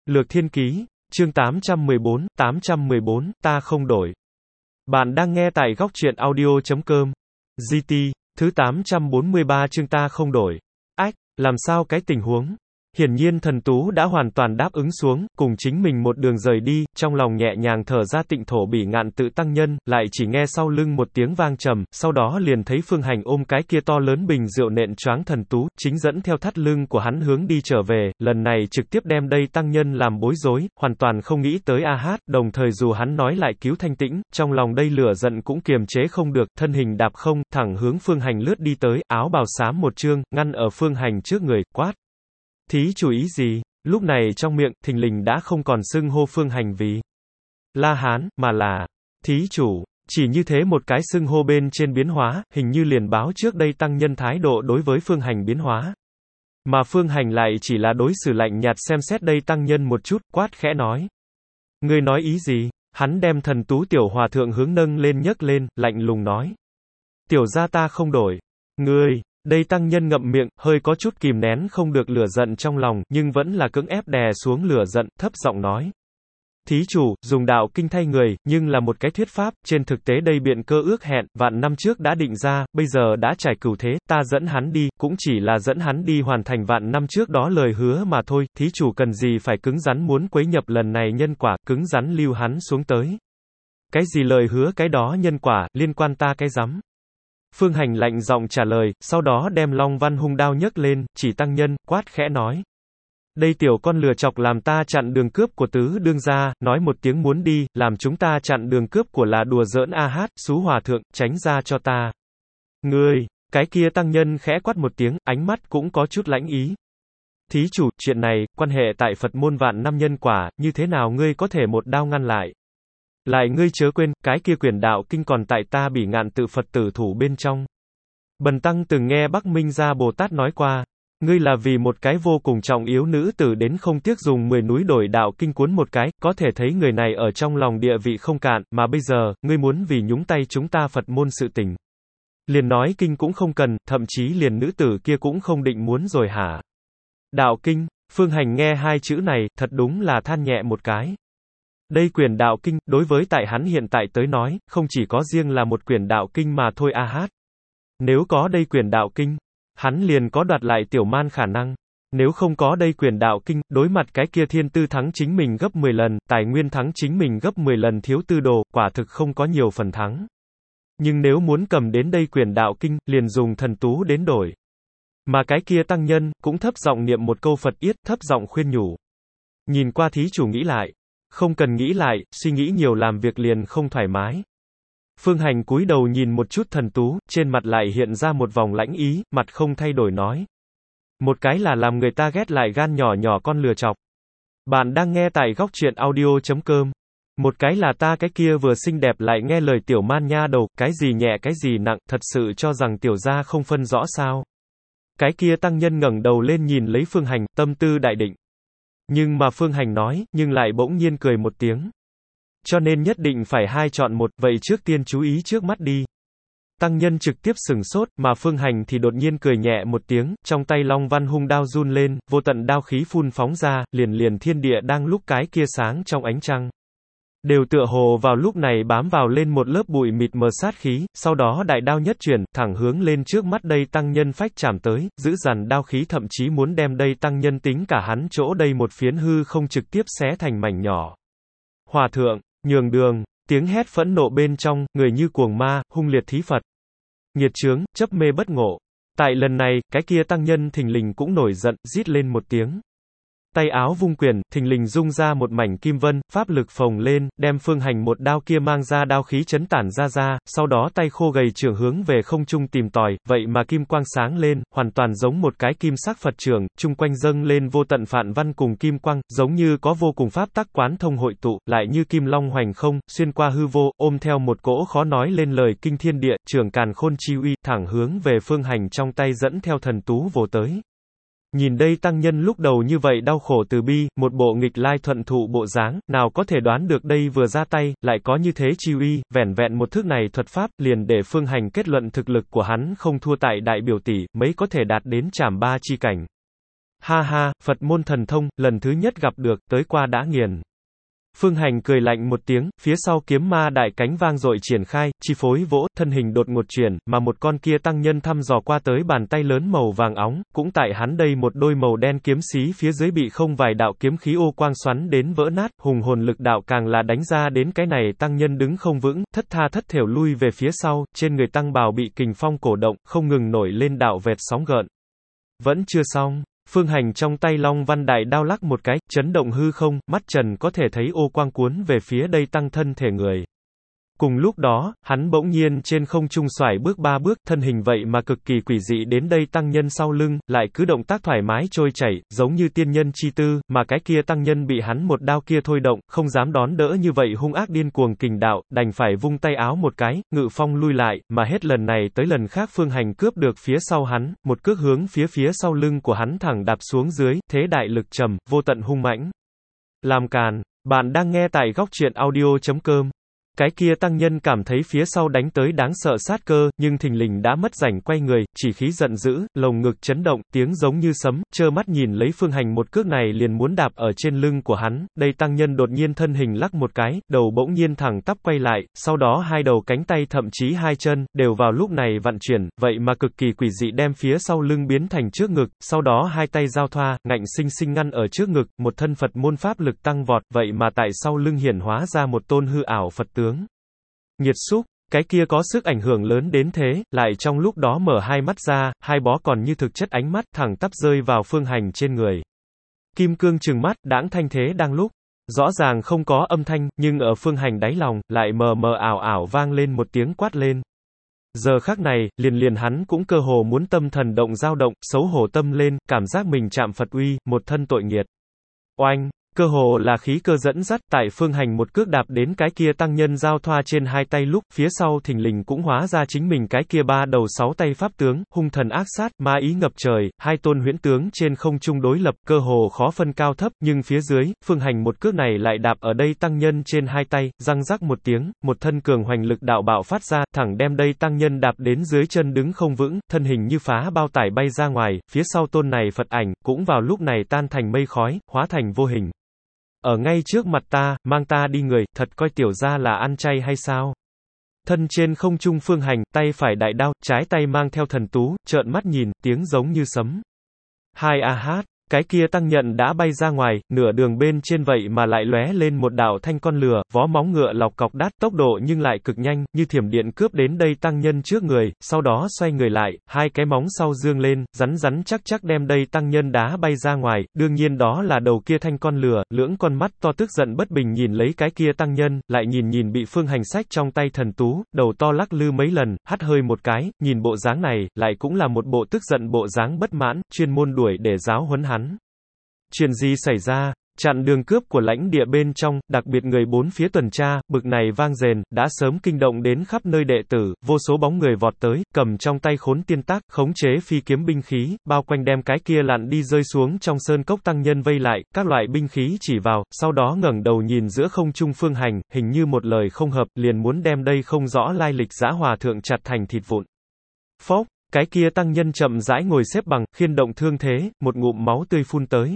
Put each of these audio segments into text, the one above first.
Lược Thiên Ký, chương 814, ta không đổi. Bạn đang nghe tại góc truyện audio.com. GT, thứ 843 chương ta không đổi. Ách, làm sao cái tình huống? Hiển nhiên thần tú đã hoàn toàn đáp ứng xuống, cùng chính mình một đường rời đi, trong lòng nhẹ nhàng thở ra. Tịnh Thổ Bỉ Ngạn Tự tăng nhân, lại chỉ nghe sau lưng một tiếng vang trầm, sau đó liền thấy Phương Hành ôm cái kia to lớn bình rượu nện choáng thần tú, chính dẫn theo thắt lưng của hắn hướng đi trở về, lần này trực tiếp đem đây tăng nhân làm bối rối, hoàn toàn không nghĩ tới A Hát, đồng thời dù hắn nói lại cứu thanh tĩnh, trong lòng đây lửa giận cũng kiềm chế không được, thân hình đạp không, thẳng hướng Phương Hành lướt đi tới, áo bào xám một chương, ngăn ở Phương Hành trước người, quát. Thí chủ ý gì? Lúc này trong miệng, thình lình đã không còn xưng hô Phương Hành vì La Hán, mà là thí chủ. Chỉ như thế một cái xưng hô bên trên biến hóa, hình như liền báo trước đây tăng nhân thái độ đối với Phương Hành biến hóa. Mà Phương Hành lại chỉ là đối xử lạnh nhạt xem xét đây tăng nhân một chút, quát khẽ nói. Ngươi nói ý gì? Hắn đem thần tú tiểu hòa thượng hướng nâng lên nhấc lên, lạnh lùng nói. Tiểu gia ta không đổi. Ngươi. Đây tăng nhân ngậm miệng, hơi có chút kìm nén không được lửa giận trong lòng, nhưng vẫn là cưỡng ép đè xuống lửa giận, thấp giọng nói. Thí chủ, dùng đạo kinh thay người, nhưng là một cái thuyết pháp, trên thực tế đây biện cơ ước hẹn, vạn năm trước đã định ra, bây giờ đã trải cửu thế, ta dẫn hắn đi, cũng chỉ là dẫn hắn đi hoàn thành vạn năm trước đó lời hứa mà thôi, thí chủ cần gì phải cứng rắn muốn quấy nhập lần này nhân quả, cứng rắn lưu hắn xuống tới. Cái gì lời hứa cái đó nhân quả, liên quan ta cái rắm. Phương Hành lạnh giọng trả lời, sau đó đem Long Văn hung đao nhấc lên, chỉ tăng nhân, quát khẽ nói. Đây tiểu con lừa chọc làm ta chặn đường cướp của tứ đương gia, nói một tiếng muốn đi, làm chúng ta chặn đường cướp của là đùa giỡn A Hát, xú hòa thượng, tránh ra cho ta. Ngươi, cái kia tăng nhân khẽ quát một tiếng, ánh mắt cũng có chút lãnh ý. Thí chủ, chuyện này, quan hệ tại Phật môn vạn năm nhân quả, như thế nào ngươi có thể một đao ngăn lại? Lại ngươi chớ quên, cái kia quyển đạo kinh còn tại ta Bỉ Ngạn Tự Phật tử thủ bên trong. Bần tăng từng nghe Bắc Minh Gia Bồ Tát nói qua, ngươi là vì một cái vô cùng trọng yếu nữ tử đến không tiếc dùng 10 núi đổi đạo kinh cuốn một cái, có thể thấy người này ở trong lòng địa vị không cạn, mà bây giờ, ngươi muốn vì nhúng tay chúng ta Phật môn sự tình. Liền nói kinh cũng không cần, thậm chí liền nữ tử kia cũng không định muốn rồi hả? Đạo kinh, Phương Hành nghe hai chữ này, thật đúng là than nhẹ một cái. Đây quyển đạo kinh, đối với tại hắn hiện tại tới nói, không chỉ có riêng là một quyển đạo kinh mà thôi A Hát. Nếu có đây quyển đạo kinh, hắn liền có đoạt lại tiểu man khả năng. Nếu không có đây quyển đạo kinh, đối mặt cái kia thiên tư thắng chính mình gấp 10 lần, tài nguyên thắng chính mình gấp 10 lần thiếu tư đồ, quả thực không có nhiều phần thắng. Nhưng nếu muốn cầm đến đây quyển đạo kinh, liền dùng thần tú đến đổi. Mà cái kia tăng nhân, cũng thấp giọng niệm một câu Phật yết, thấp giọng khuyên nhủ. Nhìn qua thí chủ nghĩ lại. Không cần nghĩ lại, suy nghĩ nhiều làm việc liền không thoải mái. Phương Hành cúi đầu nhìn một chút thần tú, trên mặt lại hiện ra một vòng lãnh ý, mặt không thay đổi nói. Một cái là làm người ta ghét lại gan nhỏ nhỏ con lừa chọc. Bạn đang nghe tại góc truyện audio.com. Một cái là ta cái kia vừa xinh đẹp lại nghe lời tiểu man nha đầu, cái gì nhẹ cái gì nặng, thật sự cho rằng tiểu gia không phân rõ sao. Cái kia tăng nhân ngẩng đầu lên nhìn lấy Phương Hành, tâm tư đại định. Nhưng mà Phương Hành nói, nhưng lại bỗng nhiên cười một tiếng. Cho nên nhất định phải hai chọn một, vậy trước tiên chú ý trước mắt đi. Tăng nhân trực tiếp sửng sốt, mà Phương Hành thì đột nhiên cười nhẹ một tiếng, trong tay Long Văn hung đao run lên, vô tận đao khí phun phóng ra, liền thiên địa đang lúc cái kia sáng trong ánh trăng. Đều tựa hồ vào lúc này bám vào lên một lớp bụi mịt mờ sát khí, sau đó đại đao nhất chuyển, thẳng hướng lên trước mắt đây tăng nhân phách chạm tới, giữ dằn đao khí thậm chí muốn đem đây tăng nhân tính cả hắn chỗ đây một phiến hư không trực tiếp xé thành mảnh nhỏ. Hòa thượng, nhường đường, tiếng hét phẫn nộ bên trong, người như cuồng ma, hung liệt thí Phật. Nghiệt chướng, chấp mê bất ngộ. Tại lần này, cái kia tăng nhân thình lình cũng nổi giận, rít lên một tiếng. Tay áo vung quyền, thình lình rung ra một mảnh kim vân, pháp lực phồng lên, đem Phương Hành một đao kia mang ra đao khí chấn tản ra, sau đó tay khô gầy trường hướng về không trung tìm tòi, vậy mà kim quang sáng lên, hoàn toàn giống một cái kim sắc Phật trường, chung quanh dâng lên vô tận phạn văn cùng kim quang, giống như có vô cùng pháp tắc quán thông hội tụ, lại như kim long hoành không, xuyên qua hư vô, ôm theo một cỗ khó nói lên lời kinh thiên địa, trường càn khôn chi uy, thẳng hướng về Phương Hành trong tay dẫn theo thần tú vồ tới. Nhìn đây tăng nhân lúc đầu như vậy đau khổ từ bi, một bộ nghịch lai thuận thụ bộ dáng, nào có thể đoán được đây vừa ra tay, lại có như thế chi uy, vẻn vẹn một thức này thuật pháp, liền để Phương Hành kết luận thực lực của hắn không thua tại đại biểu tỷ, mấy có thể đạt đến trảm ba chi cảnh. Ha ha, Phật môn thần thông, lần thứ nhất gặp được, tới qua đã nghiền. Phương Hành cười lạnh một tiếng, phía sau kiếm ma đại cánh vang dội triển khai, chi phối vỗ, thân hình đột ngột chuyển, mà một con kia tăng nhân thăm dò qua tới bàn tay lớn màu vàng óng, cũng tại hắn đây một đôi màu đen kiếm xí phía dưới bị không vài đạo kiếm khí ô quang xoắn đến vỡ nát, hùng hồn lực đạo càng là đánh ra đến cái này tăng nhân đứng không vững, thất tha thất thểu lui về phía sau, trên người tăng bào bị kình phong cổ động, không ngừng nổi lên đạo vệt sóng gợn. Vẫn chưa xong. Phương Hành trong tay Long Văn Đại Đao lắc một cái, chấn động hư không, mắt trần có thể thấy ô quang cuốn về phía đây tăng thân thể người. Cùng lúc đó, hắn bỗng nhiên trên không trung xoải bước 3 bước, thân hình vậy mà cực kỳ quỷ dị đến đây tăng nhân sau lưng, lại cứ động tác thoải mái trôi chảy, giống như tiên nhân chi tư, mà cái kia tăng nhân bị hắn một đao kia thôi động, không dám đón đỡ như vậy hung ác điên cuồng kình đạo, đành phải vung tay áo một cái, ngự phong lui lại, mà hết lần này tới lần khác Phương Hành cướp được phía sau hắn, một cước hướng phía sau lưng của hắn thẳng đạp xuống dưới, thế đại lực trầm, vô tận hung mãnh. Làm càn, bạn đang nghe tại góc truyện audio.com. Cái kia tăng nhân cảm thấy phía sau đánh tới đáng sợ sát cơ, nhưng thình lình đã mất rảnh quay người, chỉ khí giận dữ, lồng ngực chấn động, tiếng giống như sấm, trơ mắt nhìn lấy Phương Hành một cước này liền muốn đạp ở trên lưng của hắn, đây tăng nhân đột nhiên thân hình lắc một cái, đầu bỗng nhiên thẳng tắp quay lại, sau đó hai đầu cánh tay thậm chí hai chân, đều vào lúc này vặn chuyển, vậy mà cực kỳ quỷ dị đem phía sau lưng biến thành trước ngực, sau đó hai tay giao thoa, ngạnh sinh sinh ngăn ở trước ngực, một thân Phật môn pháp lực tăng vọt, vậy mà tại sau lưng hiển hóa ra một tôn hư ảo Phật tướng. Nghiệt xúc, cái kia có sức ảnh hưởng lớn đến thế, lại trong lúc đó mở hai mắt ra, hai bó còn như thực chất ánh mắt thẳng tắp rơi vào Phương Hành trên người. Kim cương trừng mắt, đãng thanh thế đang lúc. Rõ ràng không có âm thanh, nhưng ở Phương Hành đáy lòng, lại mờ mờ ảo ảo vang lên một tiếng quát lên. Giờ khắc này, liền hắn cũng cơ hồ muốn tâm thần động dao động, xấu hổ tâm lên, cảm giác mình chạm Phật uy, một thân tội nghiệt. Oanh! Cơ hồ là khí cơ dẫn dắt, tại Phương Hành một cước đạp đến cái kia tăng nhân giao thoa trên hai tay lúc, phía sau thình lình cũng hóa ra chính mình cái kia ba đầu sáu tay pháp tướng, hung thần ác sát, ma ý ngập trời, hai tôn huyễn tướng trên không trung đối lập, cơ hồ khó phân cao thấp, nhưng phía dưới, Phương Hành một cước này lại đạp ở đây tăng nhân trên hai tay, răng rắc một tiếng, một thân cường hoành lực đạo bạo phát ra, thẳng đem đây tăng nhân đạp đến dưới chân đứng không vững, thân hình như phá bao tải bay ra ngoài, phía sau tôn này Phật ảnh, cũng vào lúc này tan thành mây khói, hóa thành vô hình. Ở ngay trước mặt ta, mang ta đi người, thật coi tiểu gia là ăn chay hay sao? Thân trên không trung Phương Hành, tay phải đại đao, trái tay mang theo thần tú, trợn mắt nhìn, tiếng giống như sấm. Hai a hát, cái kia tăng nhận đã bay ra ngoài, nửa đường bên trên vậy mà lại lóe lên một đạo thanh con lừa, vó móng ngựa lọc cọc đát, tốc độ nhưng lại cực nhanh, như thiểm điện cướp đến đây tăng nhân trước người, sau đó xoay người lại, hai cái móng sau dương lên, rắn rắn chắc chắc đem đây tăng nhân đá bay ra ngoài, đương nhiên đó là đầu kia thanh con lừa, lưỡng con mắt to tức giận bất bình nhìn lấy cái kia tăng nhân, lại nhìn bị Phương Hành sách trong tay thần tú, đầu to lắc lư mấy lần, hắt hơi một cái, nhìn bộ dáng này, lại cũng là một bộ tức giận bộ dáng bất mãn, chuyên môn đuổi để giáo huấn hắn. Chuyện gì xảy ra? Chặn đường cướp của lãnh địa bên trong, đặc biệt người bốn phía tuần tra, bực này vang rền, đã sớm kinh động đến khắp nơi đệ tử, vô số bóng người vọt tới, cầm trong tay khốn tiên tác, khống chế phi kiếm binh khí, bao quanh đem cái kia lặn đi rơi xuống trong sơn cốc tăng nhân vây lại, các loại binh khí chỉ vào, sau đó ngẩng đầu nhìn giữa không trung Phương Hành, hình như một lời không hợp, liền muốn đem đây không rõ lai lịch dã hòa thượng chặt thành thịt vụn. Phốc, cái kia tăng nhân chậm rãi ngồi xếp bằng, khiên động thương thế, một ngụm máu tươi phun tới.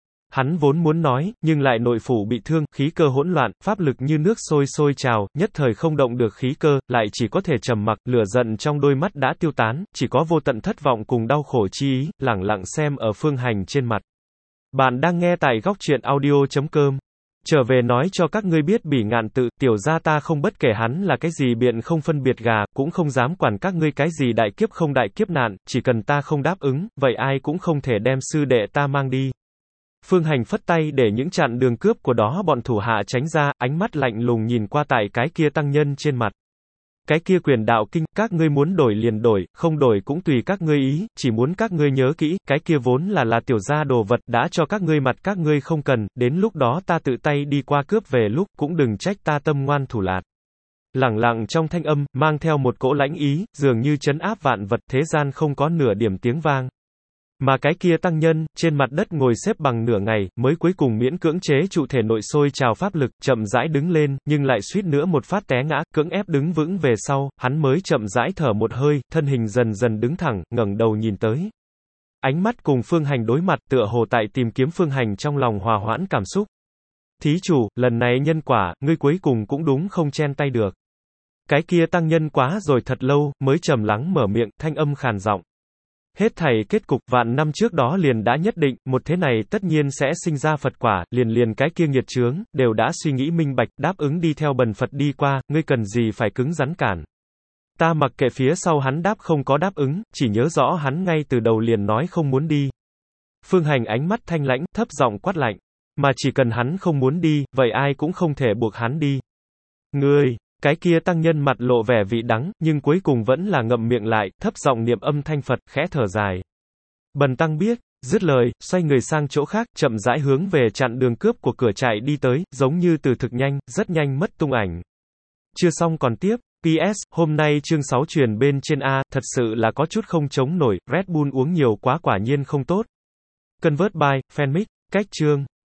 Hắn vốn muốn nói, nhưng lại nội phủ bị thương, khí cơ hỗn loạn, pháp lực như nước sôi trào, nhất thời không động được khí cơ, lại chỉ có thể trầm mặc, lửa giận trong đôi mắt đã tiêu tán, chỉ có vô tận thất vọng cùng đau khổ chi ý, lẳng lặng xem ở Phương Hành trên mặt. Bạn đang nghe tại góc truyện audio.com. Trở về nói cho các ngươi biết Bỉ Ngạn Tự, tiểu gia ta không bất kể hắn là cái gì biện không phân biệt gà, cũng không dám quản các ngươi cái gì đại kiếp không đại kiếp nạn, chỉ cần ta không đáp ứng, vậy ai cũng không thể đem sư đệ ta mang đi. Phương Hành phất tay để những chặn đường cướp của đó bọn thủ hạ tránh ra, ánh mắt lạnh lùng nhìn qua tại cái kia tăng nhân trên mặt. Cái kia quyền đạo kinh, các ngươi muốn đổi liền đổi, không đổi cũng tùy các ngươi ý, chỉ muốn các ngươi nhớ kỹ, cái kia vốn là tiểu gia đồ vật, đã cho các ngươi mặt các ngươi không cần, đến lúc đó ta tự tay đi qua cướp về lúc, cũng đừng trách ta tâm ngoan thủ lạt. Lẳng lặng trong thanh âm, mang theo một cỗ lãnh ý, dường như trấn áp vạn vật, thế gian không có nửa điểm tiếng vang. Mà cái kia tăng nhân, trên mặt đất ngồi xếp bằng nửa ngày, mới cuối cùng miễn cưỡng chế trụ thể nội sôi trào pháp lực, chậm rãi đứng lên, nhưng lại suýt nữa một phát té ngã, cưỡng ép đứng vững về sau, hắn mới chậm rãi thở một hơi, thân hình dần dần đứng thẳng, ngẩng đầu nhìn tới. Ánh mắt cùng Phương Hành đối mặt tựa hồ tại tìm kiếm Phương Hành trong lòng hòa hoãn cảm xúc. Thí chủ, lần này nhân quả, ngươi cuối cùng cũng đúng không chen tay được. Cái kia tăng nhân quá rồi thật lâu, mới trầm lắng mở miệng, thanh âm khàn giọng. Hết thảy kết cục vạn năm trước đó liền đã nhất định, một thế này tất nhiên sẽ sinh ra Phật quả, liền cái kia nghiệt chướng, đều đã suy nghĩ minh bạch, đáp ứng đi theo bần Phật đi qua, ngươi cần gì phải cứng rắn cản. Ta mặc kệ phía sau hắn đáp không có đáp ứng, chỉ nhớ rõ hắn ngay từ đầu liền nói không muốn đi. Phương Hành ánh mắt thanh lãnh, thấp giọng quát lạnh. Mà chỉ cần hắn không muốn đi, vậy ai cũng không thể buộc hắn đi. Ngươi, cái kia tăng nhân mặt lộ vẻ vị đắng, nhưng cuối cùng vẫn là ngậm miệng lại, thấp giọng niệm âm thanh Phật, khẽ thở dài. Bần tăng biết, dứt lời, xoay người sang chỗ khác, chậm rãi hướng về chặn đường cướp của cửa chạy đi tới, giống như từ thực nhanh, rất nhanh mất tung ảnh. Chưa xong còn tiếp. PS, hôm nay chương 6 truyền bên trên A, thật sự là có chút không chống nổi, Red Bull uống nhiều quá quả nhiên không tốt. Convert by, Fanmic, cách chương.